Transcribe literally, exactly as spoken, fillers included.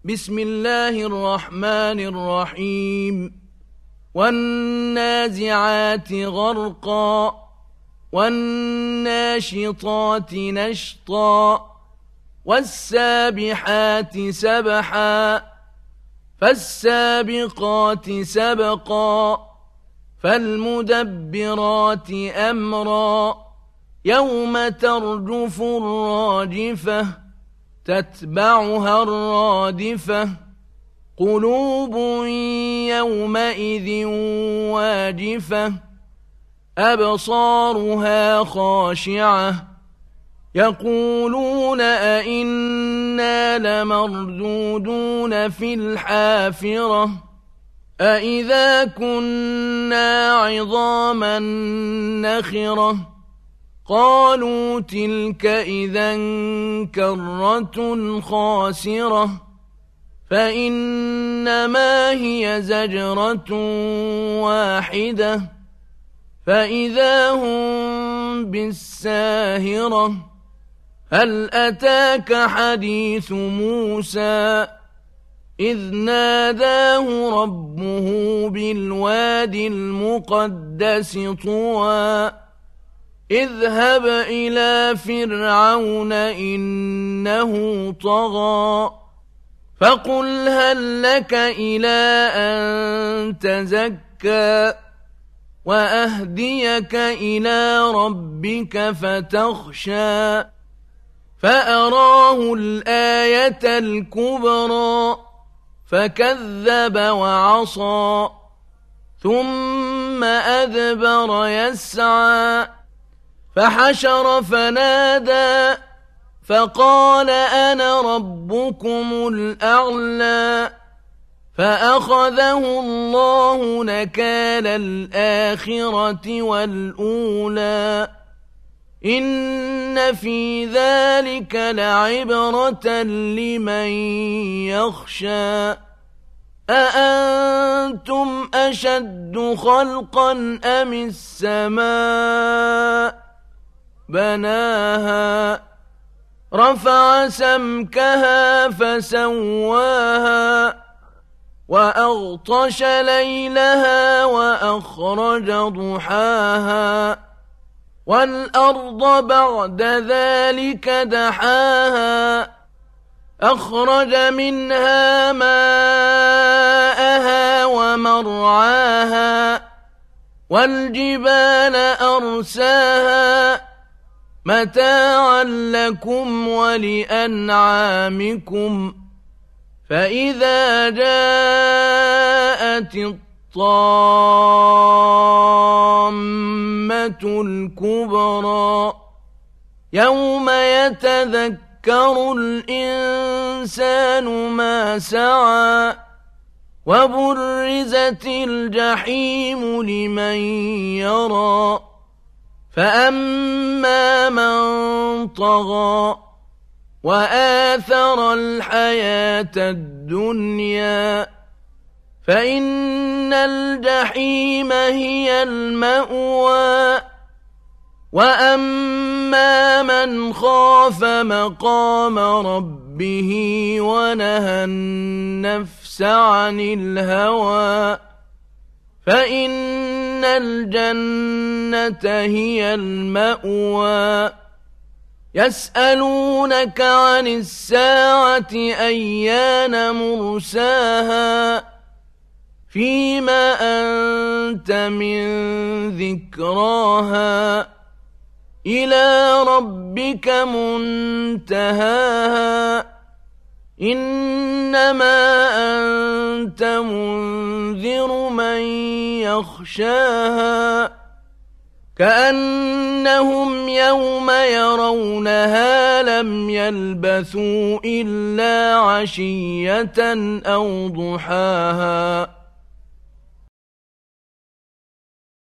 بسم الله الرحمن الرحيم والنازعات غرقا والناشطات نشطا والسابحات سبحا فالسابقات سبقا فالمدبرات أمرا يوم ترجف الراجفة تتبعها الرادفة قلوب يومئذ واجفة أبصارها خاشعة يقولون أئنا لمردودون في الحافرة أئذا كنا عظاما نخرة قالوا تلك إذا كرة خاسرة فإنما هي زجرة واحدة فإذا هم بالساهرة هل أتاك حديث موسى إذ ناداه ربه بالوادي المقدس طوى اذهب إلى فرعون إنه طغى فقل هل لك إلى أن تزكى وأهديك إلى ربك فتخشى فأراه الآية الكبرى فكذب وعصى ثم أدبر يسعى فحشر فنادى فقال أنا ربكم الأعلى فأخذه الله نكال الآخرة والأولى إن في ذلك لعبرة لمن يخشى أأنتم أشد خلقا أم السماء بناها رفع سمكها فسواها وأغطش ليلها وأخرج ضحاها والأرض بعد ذلك دحاها أخرج منها ماءها ومرعاها والجبال أرساها متاعا لكم ولأنعامكم فإذا جاءت الطامة الكبرى يوم يتذكر الإنسان ما سعى وبرزت الجحيم لمن يرى فأما من طغى وآثر الحياة الدنيا فإن الجحيم هي المأوى وأما من خاف مقام ربه ونهى النفس عن الهوى فإن الجنة هي المأوى يسألونك عن الساعة أيان مرساها فيما أنت من ذكراها إلى ربك منتهاها إنما أنت منذر من يخشاها كأنهم يوم يرونها لم يلبثوا إلا عشية أو ضحاها